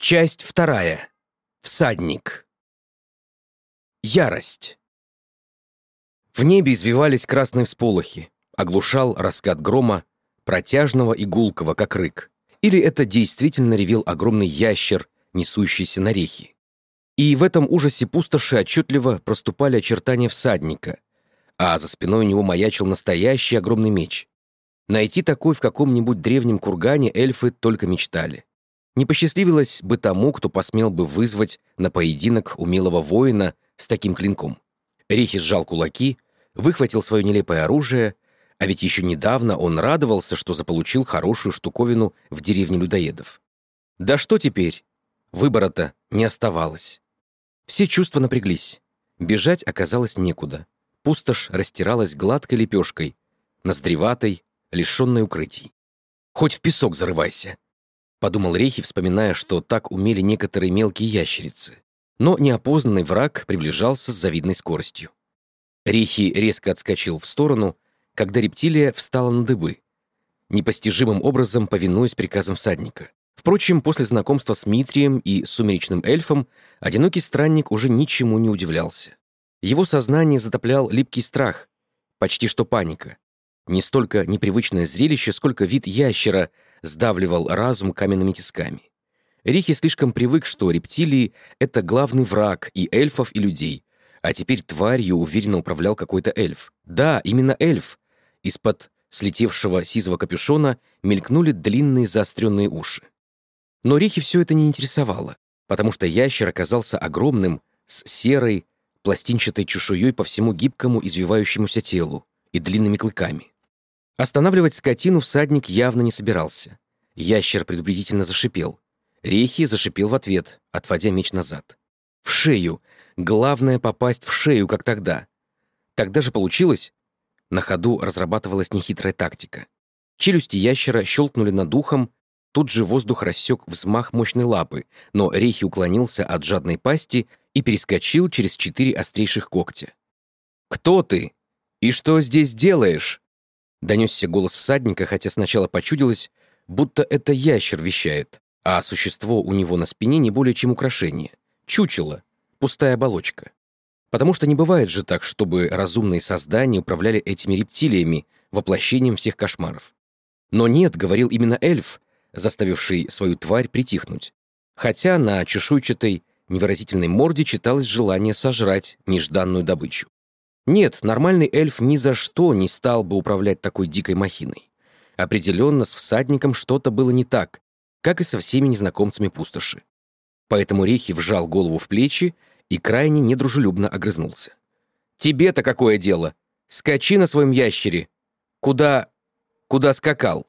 Часть вторая. Всадник. Ярость. В небе извивались красные всполохи, оглушал раскат грома, протяжного и гулкого, как рык. Или это действительно ревел огромный ящер, несущийся на рехи. И в этом ужасе пустоши отчетливо проступали очертания всадника, а за спиной у него маячил настоящий огромный меч. Найти такой в каком-нибудь древнем кургане эльфы только мечтали. Не посчастливилось бы тому, кто посмел бы вызвать на поединок умелого воина с таким клинком. Рехи сжал кулаки, выхватил свое нелепое оружие, а ведь еще недавно он радовался, что заполучил хорошую штуковину в деревне людоедов. Да что теперь? Выбора-то не оставалось. Все чувства напряглись. Бежать оказалось некуда. Пустошь растиралась гладкой лепешкой, ноздреватой, лишенной укрытий. «Хоть в песок зарывайся», — подумал Рехи, вспоминая, что так умели некоторые мелкие ящерицы. Но неопознанный враг приближался с завидной скоростью. Рехи резко отскочил в сторону, когда рептилия встала на дыбы, непостижимым образом повинуясь приказам всадника. Впрочем, после знакомства с Митрием и сумеречным эльфом одинокий странник уже ничему не удивлялся. Его сознание затоплял липкий страх, почти что паника. Не столько непривычное зрелище, сколько вид ящера сдавливал разум каменными тисками. Рехи слишком привык, что рептилии — это главный враг и эльфов, и людей, а теперь тварью уверенно управлял какой-то эльф. Да, именно эльф. Из-под слетевшего сизого капюшона мелькнули длинные заостренные уши. Но Рехи все это не интересовало, потому что ящер оказался огромным, с серой, пластинчатой чешуей по всему гибкому извивающемуся телу и длинными клыками. Останавливать скотину всадник явно не собирался. Ящер предупредительно зашипел. Рехи зашипел в ответ, отводя меч назад. В шею! Главное — попасть в шею, как тогда. Тогда же получилось. На ходу разрабатывалась нехитрая тактика. Челюсти ящера щелкнули над ухом, тут же воздух рассек взмах мощной лапы, но Рехи уклонился от жадной пасти и перескочил через 4 острейших когтя. «Кто ты? И что здесь делаешь?» Донесся голос всадника, хотя сначала почудилось, будто это ящер вещает, а существо у него на спине не более чем украшение. Чучело, пустая оболочка. Потому что не бывает же так, чтобы разумные создания управляли этими рептилиями, воплощением всех кошмаров. Но нет, говорил именно эльф, заставивший свою тварь притихнуть. Хотя на чешуйчатой, невыразительной морде читалось желание сожрать нежданную добычу. Нет, нормальный эльф ни за что не стал бы управлять такой дикой махиной. Определенно, с всадником что-то было не так, как и со всеми незнакомцами пустоши. Поэтому Рехи вжал голову в плечи и крайне недружелюбно огрызнулся. «Тебе-то какое дело? Скачи на своем ящере! Куда скакал?»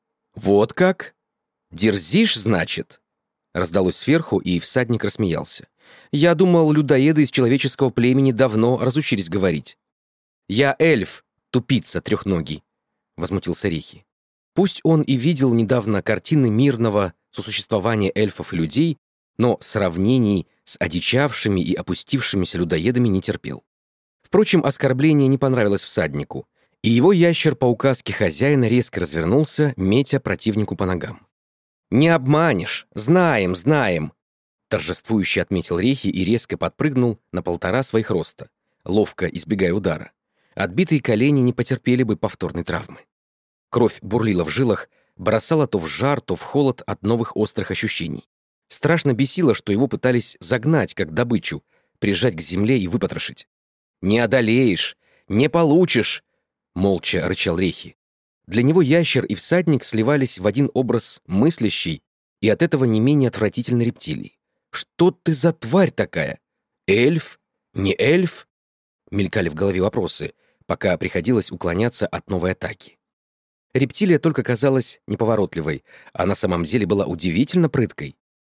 «Вот как? Дерзишь, значит?» Раздалось сверху, и всадник рассмеялся. «Я думал, людоеды из человеческого племени давно разучились говорить». «Я эльф, тупица трехногий», — возмутился Рехи. Пусть он и видел недавно картины мирного сосуществования эльфов и людей, но сравнений с одичавшими и опустившимися людоедами не терпел. Впрочем, оскорбление не понравилось всаднику, и его ящер по указке хозяина резко развернулся, метя противнику по ногам. «Не обманешь! Знаем, знаем!» Торжествующе отметил Рехи и резко подпрыгнул на 1,5 своих роста, ловко избегая удара. Отбитые колени не потерпели бы повторной травмы. Кровь бурлила в жилах, бросала то в жар, то в холод от новых острых ощущений. Страшно бесило, что его пытались загнать, как добычу, прижать к земле и выпотрошить. «Не одолеешь! Не получишь!» — молча рычал Рехи. Для него ящер и всадник сливались в один образ мыслящий и от этого не менее отвратительной рептилии. «Что ты за тварь такая? Эльф? Не эльф?» Мелькали в голове вопросы, пока приходилось уклоняться от новой атаки. Рептилия только казалась неповоротливой, а на самом деле была удивительно прыткой.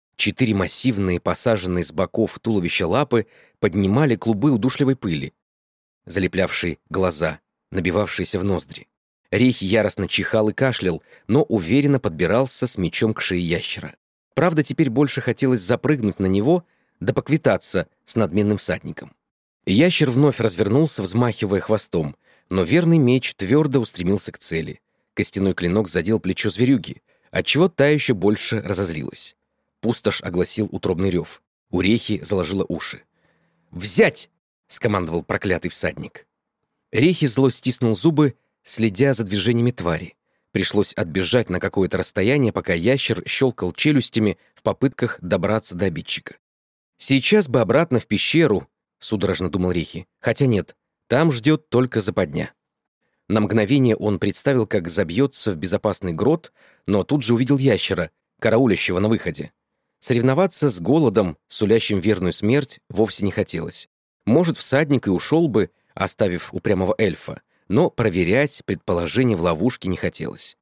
4 массивные, посаженные с боков туловища лапы поднимали клубы удушливой пыли, залеплявшей глаза, набивавшиеся в ноздри. Рехи яростно чихал и кашлял, но уверенно подбирался с мечом к шее ящера. Правда, теперь больше хотелось запрыгнуть на него да поквитаться с надменным всадником. Ящер вновь развернулся, взмахивая хвостом, но верный меч твердо устремился к цели. Костяной клинок задел плечо зверюги, отчего та еще больше разозлилась. Пустошь огласил утробный рев. У Рехи заложило уши. «Взять!» — скомандовал проклятый всадник. Рехи зло стиснул зубы, следя за движениями твари. Пришлось отбежать на какое-то расстояние, пока ящер щелкал челюстями в попытках добраться до обидчика. «Сейчас бы обратно в пещеру», — судорожно думал Рехи. «Хотя нет, там ждет только западня». На мгновение он представил, как забьется в безопасный грот, но тут же увидел ящера, караулящего на выходе. Соревноваться с голодом, сулящим верную смерть, вовсе не хотелось. Может, всадник и ушел бы, оставив упрямого эльфа, но проверять предположение в ловушке не хотелось.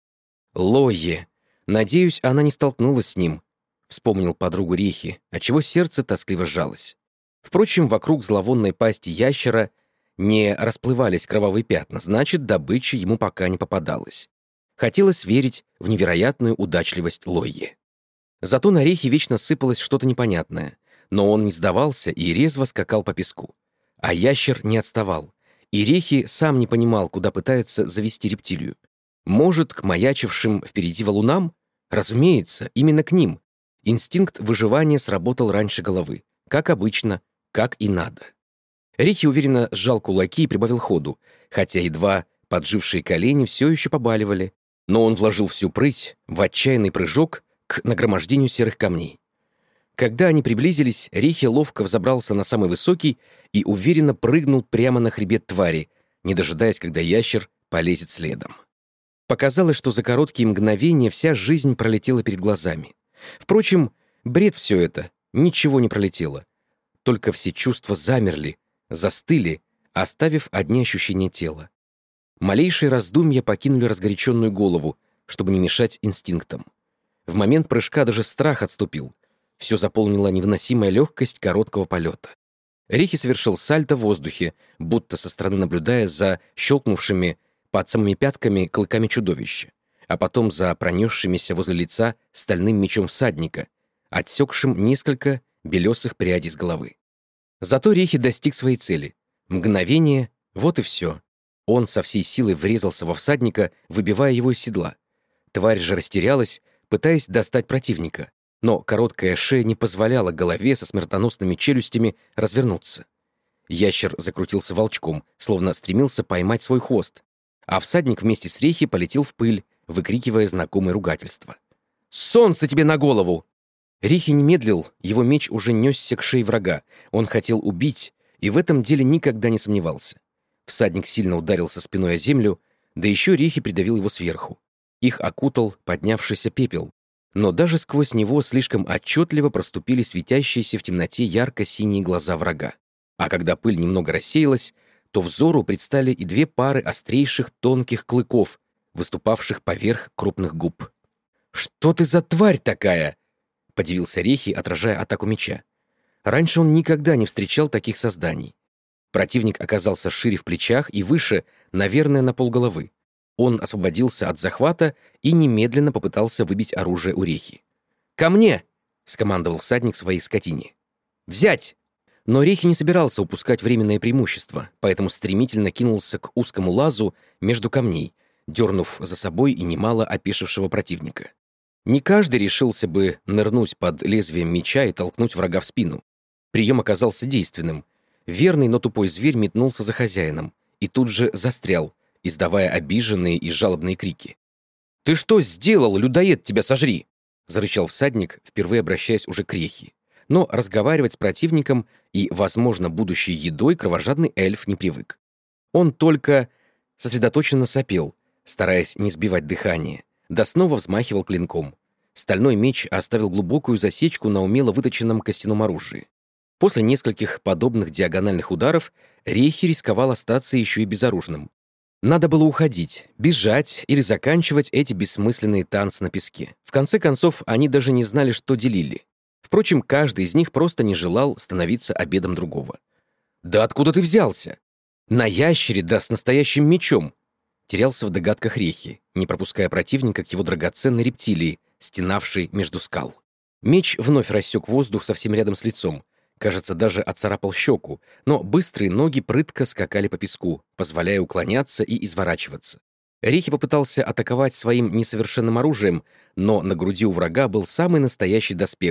«Лойе! Надеюсь, она не столкнулась с ним», — вспомнил подругу Рехи, отчего сердце тоскливо сжалось. Впрочем, вокруг зловонной пасти ящера не расплывались кровавые пятна, значит, добыча ему пока не попадалась. Хотелось верить в невероятную удачливость Лойе. Зато на Рехе вечно сыпалось что-то непонятное, но он не сдавался и резво скакал по песку. А ящер не отставал, и Рехи сам не понимал, куда пытается завести рептилию. Может, к маячившим впереди валунам? Разумеется, именно к ним. Инстинкт выживания сработал раньше головы. Как обычно, как и надо. Рехи уверенно сжал кулаки и прибавил ходу, хотя едва поджившие колени все еще побаливали, но он вложил всю прыть в отчаянный прыжок к нагромождению серых камней. Когда они приблизились, Рехи ловко взобрался на самый высокий и уверенно прыгнул прямо на хребет твари, не дожидаясь, когда ящер полезет следом. Показалось, что за короткие мгновения вся жизнь пролетела перед глазами. Впрочем, бред все это, ничего не пролетело. Только все чувства замерли, застыли, оставив одни ощущения тела. Малейшие раздумья покинули разгоряченную голову, чтобы не мешать инстинктам. В момент прыжка даже страх отступил. Все заполнила невыносимая легкость короткого полета. Рехи совершил сальто в воздухе, будто со стороны наблюдая за щелкнувшими под самыми пятками клыками чудовища, а потом за пронесшимися возле лица стальным мечом всадника, отсекшим несколько белесых прядей с головы. Зато Рехи достиг своей цели. Мгновение, вот и все. Он со всей силы врезался во всадника, выбивая его из седла. Тварь же растерялась, пытаясь достать противника, но короткая шея не позволяла голове со смертоносными челюстями развернуться. Ящер закрутился волчком, словно стремился поймать свой хвост, а всадник вместе с Рехи полетел в пыль, выкрикивая знакомые ругательства. «Солнце тебе на голову!» Рехи не медлил, его меч уже несся к шее врага. Он хотел убить, и в этом деле никогда не сомневался. Всадник сильно ударился спиной о землю, да еще Рехи придавил его сверху. Их окутал поднявшийся пепел, но даже сквозь него слишком отчетливо проступили светящиеся в темноте ярко-синие глаза врага. А когда пыль немного рассеялась, то взору предстали и две пары острейших тонких клыков, выступавших поверх крупных губ. «Что ты за тварь такая?» — подивился Рехи, отражая атаку меча. Раньше он никогда не встречал таких созданий. Противник оказался шире в плечах и выше, наверное, на полголовы. Он освободился от захвата и немедленно попытался выбить оружие у Рехи. «Ко мне!» — скомандовал всадник своей скотине. «Взять!» Но Рехи не собирался упускать временное преимущество, поэтому стремительно кинулся к узкому лазу между камней, дернув за собой и немало опешившего противника. Не каждый решился бы нырнуть под лезвием меча и толкнуть врага в спину. Прием оказался действенным. Верный, но тупой зверь метнулся за хозяином и тут же застрял, издавая обиженные и жалобные крики. «Ты что сделал, людоед, тебя сожри!» — зарычал всадник, впервые обращаясь уже к Рехи. Но разговаривать с противником и, возможно, будущей едой кровожадный эльф не привык. Он только сосредоточенно сопел, стараясь не сбивать дыхание, да снова взмахивал клинком. Стальной меч оставил глубокую засечку на умело выточенном костяном оружии. После нескольких подобных диагональных ударов Рехи рисковал остаться еще и безоружным. Надо было уходить, бежать или заканчивать эти бессмысленные танцы на песке. В конце концов, они даже не знали, что делили. Впрочем, каждый из них просто не желал становиться обедом другого. «Да откуда ты взялся?» «На ящере, да с настоящим мечом!» Терялся в догадках Рехи, не пропуская противника к его драгоценной рептилии, стенавшей между скал. Меч вновь рассек воздух совсем рядом с лицом, кажется, даже отцарапал щеку, но быстрые ноги прытко скакали по песку, позволяя уклоняться и изворачиваться. Рехи попытался атаковать своим несовершенным оружием, но на груди у врага был самый настоящий доспех,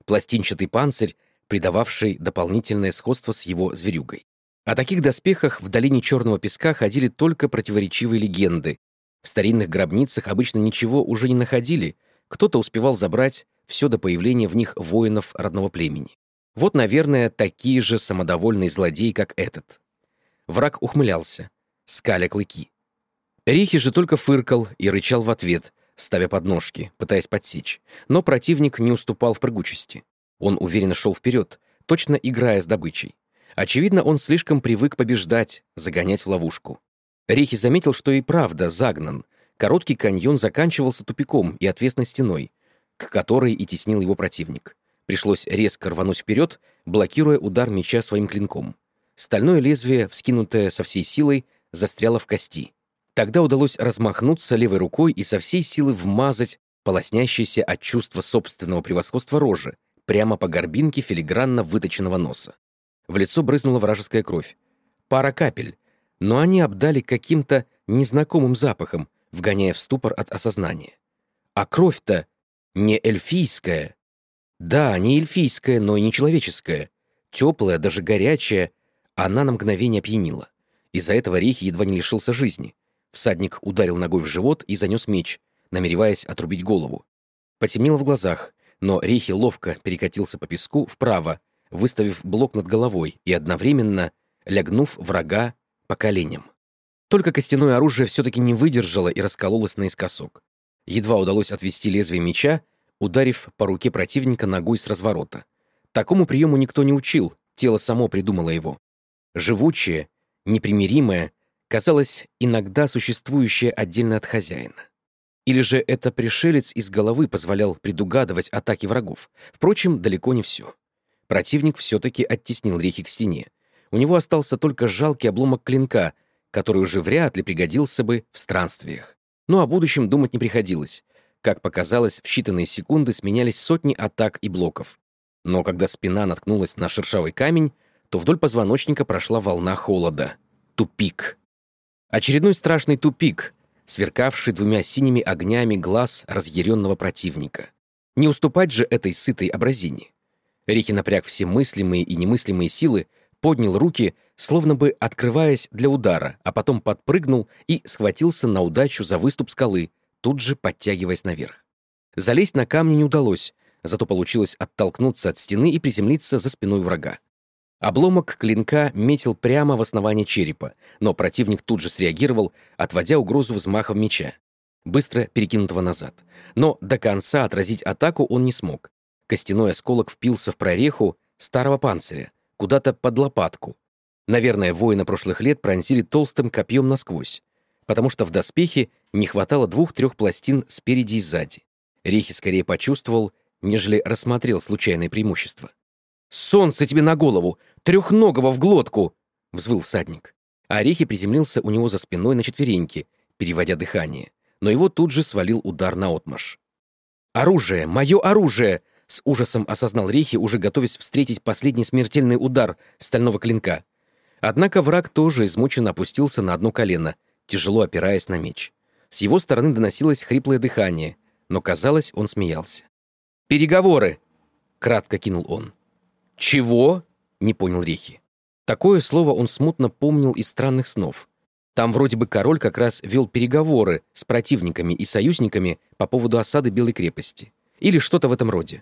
пластинчатый панцирь, придававший дополнительное сходство с его зверюгой. О таких доспехах в долине Черного Песка ходили только противоречивые легенды. В старинных гробницах обычно ничего уже не находили, кто-то успевал забрать все до появления в них воинов родного племени. Вот, наверное, такие же самодовольные злодеи, как этот. Враг ухмылялся, скаля клыки. Рихи же только фыркал и рычал в ответ, ставя подножки, пытаясь подсечь. Но противник не уступал в прыгучести. Он уверенно шел вперед, точно играя с добычей. Очевидно, он слишком привык побеждать, загонять в ловушку. Рихи заметил, что и правда загнан. Короткий каньон заканчивался тупиком и отвесной стеной, к которой и теснил его противник. Пришлось резко рвануть вперед, блокируя удар меча своим клинком. Стальное лезвие, вскинутое со всей силой, застряло в кости. Тогда удалось размахнуться левой рукой и со всей силы вмазать полоснящейся от чувства собственного превосходства рожи прямо по горбинке филигранно выточенного носа. В лицо брызнула вражеская кровь. Пара капель, но они обдали каким-то незнакомым запахом, вгоняя в ступор от осознания. А кровь-то не эльфийская. Да, не эльфийская, но и не человеческая. Теплая, даже горячая, она на мгновение опьянила. Из-за этого Рихи едва не лишился жизни. Всадник ударил ногой в живот и занес меч, намереваясь отрубить голову. Потемнело в глазах, но Рихи ловко перекатился по песку вправо, выставив блок над головой и одновременно лягнув врага по коленям. Только костяное оружие все-таки не выдержало и раскололось наискосок. Едва удалось отвести лезвие меча, ударив по руке противника ногой с разворота. Такому приему никто не учил, тело само придумало его. Живучее, непримиримое, казалось, иногда существующее отдельно от хозяина. Или же это пришелец из головы позволял предугадывать атаки врагов. Впрочем, далеко не все. Противник все-таки оттеснил Рихи к стене. У него остался только жалкий обломок клинка, который уже вряд ли пригодился бы в странствиях. Но о будущем думать не приходилось. Как показалось, в считанные секунды сменялись сотни атак и блоков. Но когда спина наткнулась на шершавый камень, то вдоль позвоночника прошла волна холода. Тупик. Очередной страшный тупик, сверкавший двумя синими огнями глаз разъяренного противника. Не уступать же этой сытой образине. Рихи напряг все мыслимые и немыслимые силы, поднял руки, словно бы открываясь для удара, а потом подпрыгнул и схватился на удачу за выступ скалы, тут же подтягиваясь наверх. Залезть на камни не удалось, зато получилось оттолкнуться от стены и приземлиться за спиной врага. Обломок клинка метил прямо в основание черепа, но противник тут же среагировал, отводя угрозу взмахом меча, быстро перекинутого назад. Но до конца отразить атаку он не смог. Костяной осколок впился в прореху старого панциря, куда-то под лопатку. Наверное, воина прошлых лет пронзили толстым копьем насквозь, потому что в доспехе не хватало 2-3 пластин спереди и сзади. Рихи скорее почувствовал, нежели рассмотрел случайное преимущество. «Солнце тебе на голову! Трехногого в глотку!» — взвыл всадник. А Рихи приземлился у него за спиной на четвереньки, переводя дыхание, но его тут же свалил удар наотмашь. «Оружие! Мое оружие!» — с ужасом осознал Рихи, уже готовясь встретить последний смертельный удар стального клинка. Однако враг тоже измученно опустился на одно колено, тяжело опираясь на меч. С его стороны доносилось хриплое дыхание, но, казалось, он смеялся. «Переговоры!» — кратко кинул он. «Чего?» — не понял Рихи. Такое слово он смутно помнил из странных снов. Там вроде бы король как раз вел переговоры с противниками и союзниками по поводу осады Белой крепости. Или что-то в этом роде.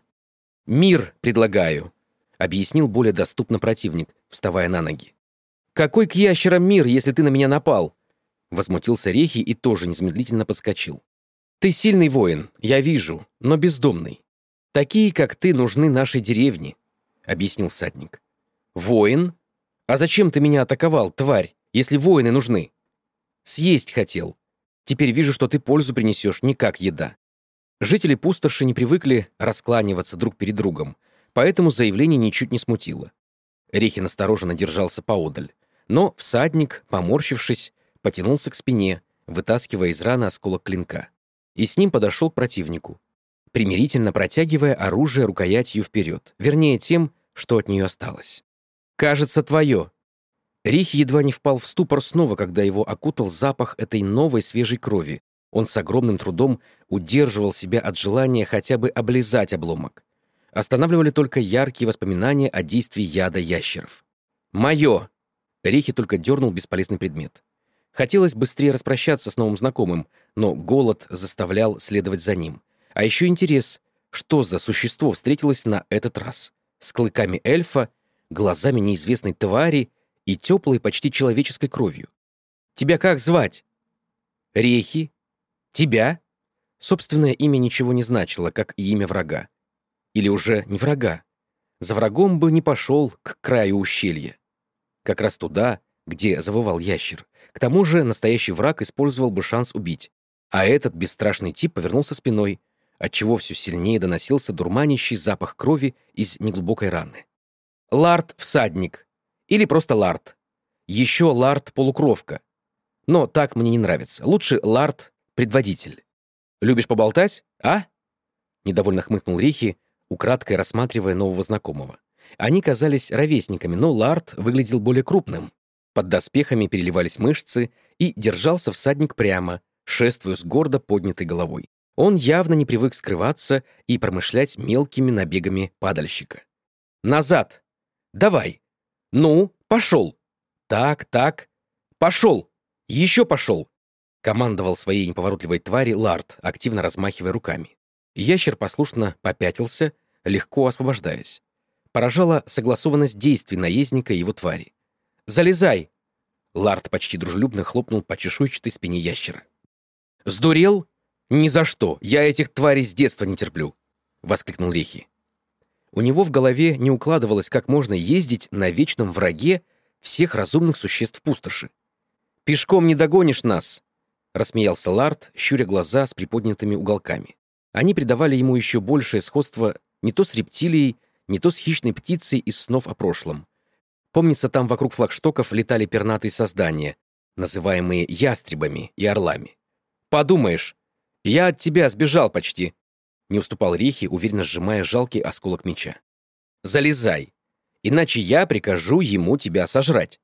«Мир предлагаю», — объяснил более доступно противник, вставая на ноги. «Какой к ящерам мир, если ты на меня напал?» Возмутился Рихи и тоже незамедлительно подскочил. «Ты сильный воин, я вижу, но бездомный. Такие, как ты, нужны нашей деревне», — объяснил всадник. «Воин? А зачем ты меня атаковал, тварь, если воины нужны?» «Съесть хотел. Теперь вижу, что ты пользу принесешь не как еда». Жители пустоши не привыкли раскланиваться друг перед другом, поэтому заявление ничуть не смутило. Рихи настороженно держался поодаль, но всадник, поморщившись, потянулся к спине, вытаскивая из раны осколок клинка, и с ним подошел к противнику, примирительно протягивая оружие рукоятью вперед, вернее тем, что от нее осталось. «Кажется, твое». Рихи едва не впал в ступор снова, когда его окутал запах этой новой свежей крови. Он с огромным трудом удерживал себя от желания хотя бы облизать обломок. Останавливали только яркие воспоминания о действии яда ящеров. «Мое!» Рихи только дернул бесполезный предмет. Хотелось быстрее распрощаться с новым знакомым, но голод заставлял следовать за ним. А еще интерес, что за существо встретилось на этот раз? С клыками эльфа, глазами неизвестной твари и теплой, почти человеческой кровью. «Тебя как звать?» «Рехи». «Тебя?» Собственное имя ничего не значило, как и имя врага. Или уже не врага. За врагом бы не пошел к краю ущелья. Как раз туда, где завывал ящер. К тому же настоящий враг использовал бы шанс убить. А этот бесстрашный тип повернулся спиной, отчего все сильнее доносился дурманящий запах крови из неглубокой раны. Лард-всадник. Или просто Лард. Еще Лард-полукровка. Но так мне не нравится. Лучше Лард-предводитель. «Любишь поболтать, а?» Недовольно хмыкнул Рихи, украдкой рассматривая нового знакомого. Они казались ровесниками, но Лард выглядел более крупным. Под доспехами переливались мышцы, и держался всадник прямо, шествуя с гордо поднятой головой. Он явно не привык скрываться и промышлять мелкими набегами падальщика. «Назад! Давай! Ну, пошел! Так, так! Пошел! Еще пошел!» Командовал своей неповоротливой твари Лард, активно размахивая руками. Ящер послушно попятился, легко освобождаясь. Поражала согласованность действий наездника и его твари. «Залезай!» Лард почти дружелюбно хлопнул по чешуйчатой спине ящера. «Сдурел? Ни за что! Я этих тварей с детства не терплю!» — воскликнул Рихи. У него в голове не укладывалось, как можно ездить на вечном враге всех разумных существ пустоши. «Пешком не догонишь нас!» — рассмеялся Лард, щуря глаза с приподнятыми уголками. Они придавали ему еще большее сходство не то с рептилией, не то с хищной птицей из снов о прошлом. Помнится, там вокруг флагштоков летали пернатые создания, называемые ястребами и орлами. «Подумаешь, я от тебя сбежал почти!» Не уступал Рихи, уверенно сжимая жалкий осколок меча. «Залезай, иначе я прикажу ему тебя сожрать!»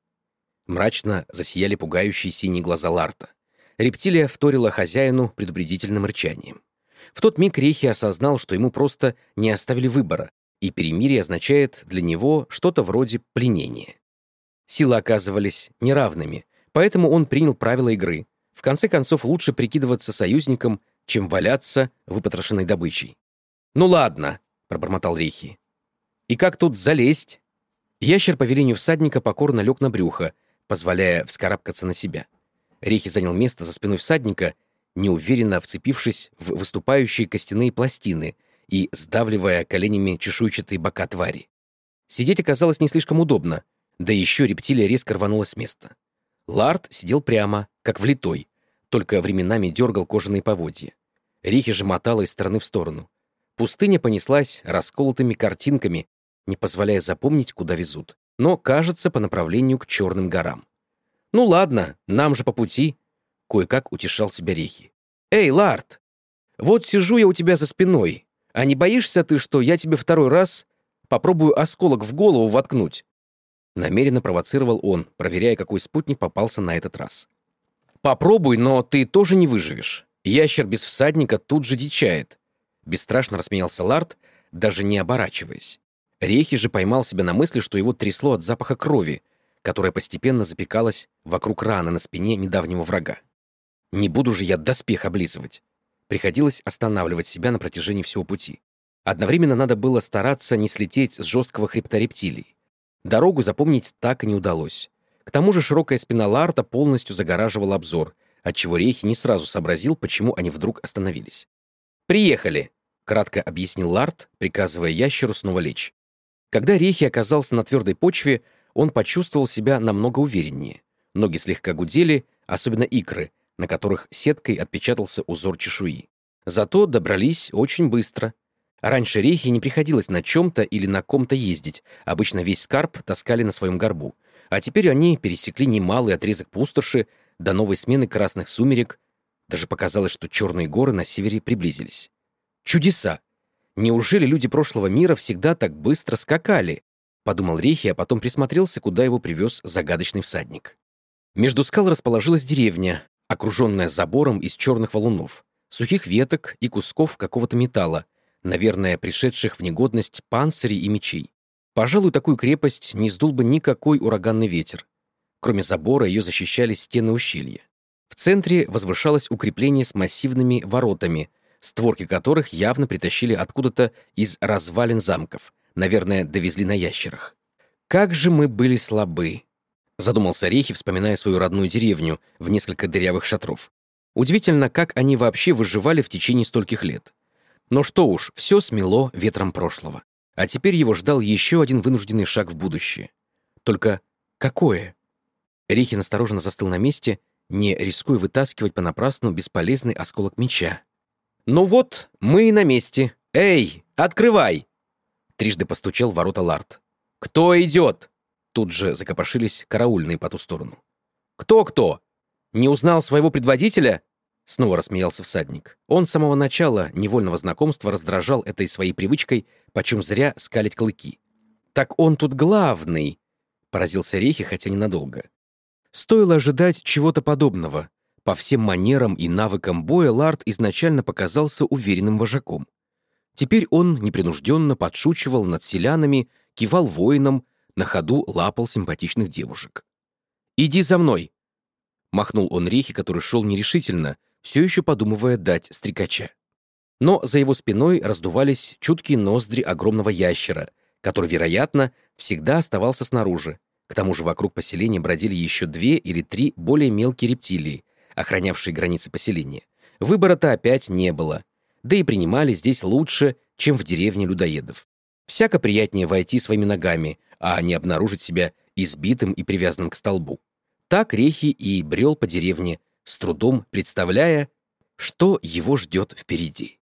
Мрачно засияли пугающие синие глаза Ларта. Рептилия вторила хозяину предупредительным рычанием. В тот миг Рихи осознал, что ему просто не оставили выбора, и перемирие означает для него что-то вроде пленения. Силы оказывались неравными, поэтому он принял правила игры. В конце концов, лучше прикидываться союзником, чем валяться выпотрошенной добычей. «Ну ладно», — пробормотал Рихи. «И как тут залезть?» Ящер по велению всадника покорно лег на брюхо, позволяя вскарабкаться на себя. Рихи занял место за спиной всадника, неуверенно вцепившись в выступающие костяные пластины и сдавливая коленями чешуйчатые бока твари. Сидеть оказалось не слишком удобно, да еще рептилия резко рванулась с места. Лард сидел прямо, как влитой, только временами дергал кожаные поводья. Рихи же мотала из стороны в сторону. Пустыня понеслась расколотыми картинками, не позволяя запомнить, куда везут, но, кажется, по направлению к Черным горам. «Ну ладно, нам же по пути», — кое-как утешал себя Рихи. «Эй, Лард, вот сижу я у тебя за спиной, а не боишься ты, что я тебе второй раз попробую осколок в голову воткнуть?» Намеренно провоцировал он, проверяя, какой спутник попался на этот раз. «Попробуй, но ты тоже не выживешь. Ящер без всадника тут же дичает», — бесстрашно рассмеялся Лард, даже не оборачиваясь. Рехи же поймал себя на мысли, что его трясло от запаха крови, которая постепенно запекалась вокруг раны на спине недавнего врага. «Не буду же я доспех облизывать». Приходилось останавливать себя на протяжении всего пути. Одновременно надо было стараться не слететь с жесткого хребта рептилий. Дорогу запомнить так и не удалось. К тому же широкая спина Ларта полностью загораживала обзор, отчего Рейхи не сразу сообразил, почему они вдруг остановились. «Приехали!» — кратко объяснил Ларт, приказывая ящеру снова лечь. Когда Рейхи оказался на твердой почве, он почувствовал себя намного увереннее. Ноги слегка гудели, особенно икры, на которых сеткой отпечатался узор чешуи. Зато добрались очень быстро. Раньше Рейхи не приходилось на чем-то или на ком-то ездить, обычно весь скарб таскали на своем горбу. А теперь они пересекли немалый отрезок пустоши до новой смены красных сумерек. Даже показалось, что черные горы на севере приблизились. Чудеса! Неужели люди прошлого мира всегда так быстро скакали? Подумал Рейхи, а потом присмотрелся, куда его привез загадочный всадник. Между скал расположилась деревня, окруженная забором из черных валунов, сухих веток и кусков какого-то металла, наверное, пришедших в негодность панцирей и мечей. Пожалуй, такую крепость не сдул бы никакой ураганный ветер. Кроме забора ее защищали стены ущелья. В центре возвышалось укрепление с массивными воротами, створки которых явно притащили откуда-то из развалин замков, наверное, довезли на ящерах. «Как же мы были слабы!» — задумался Рехи, вспоминая свою родную деревню в несколько дырявых шатров. Удивительно, как они вообще выживали в течение стольких лет. Но что уж, все смело ветром прошлого. А теперь его ждал еще один вынужденный шаг в будущее. Только какое? Рехи настороженно застыл на месте, не рискуя вытаскивать понапрасну бесполезный осколок меча. «Ну вот, мы и на месте. Эй, открывай!» Трижды постучал в ворота Лард. «Кто идет?» Тут же закопошились караульные по ту сторону. «Кто-кто? Не узнал своего предводителя?» Снова рассмеялся всадник. Он с самого начала невольного знакомства раздражал этой своей привычкой, почем зря скалить клыки. «Так он тут главный!» — поразился Рехи, хотя ненадолго. Стоило ожидать чего-то подобного. По всем манерам и навыкам боя Лард изначально показался уверенным вожаком. Теперь он непринужденно подшучивал над селянами, кивал воинам, на ходу лапал симпатичных девушек. «Иди за мной!» — махнул он Рехи, который шел нерешительно, все еще подумывая дать стрекача. Но за его спиной раздувались чуткие ноздри огромного ящера, который, вероятно, всегда оставался снаружи. К тому же вокруг поселения бродили еще 2 или 3 более мелкие рептилии, охранявшие границы поселения. Выбора-то опять не было, да и принимали здесь лучше, чем в деревне людоедов. Всяко приятнее войти своими ногами, а не обнаружить себя избитым и привязанным к столбу. Так Рехи и брел по деревне, с трудом представляя, что его ждет впереди.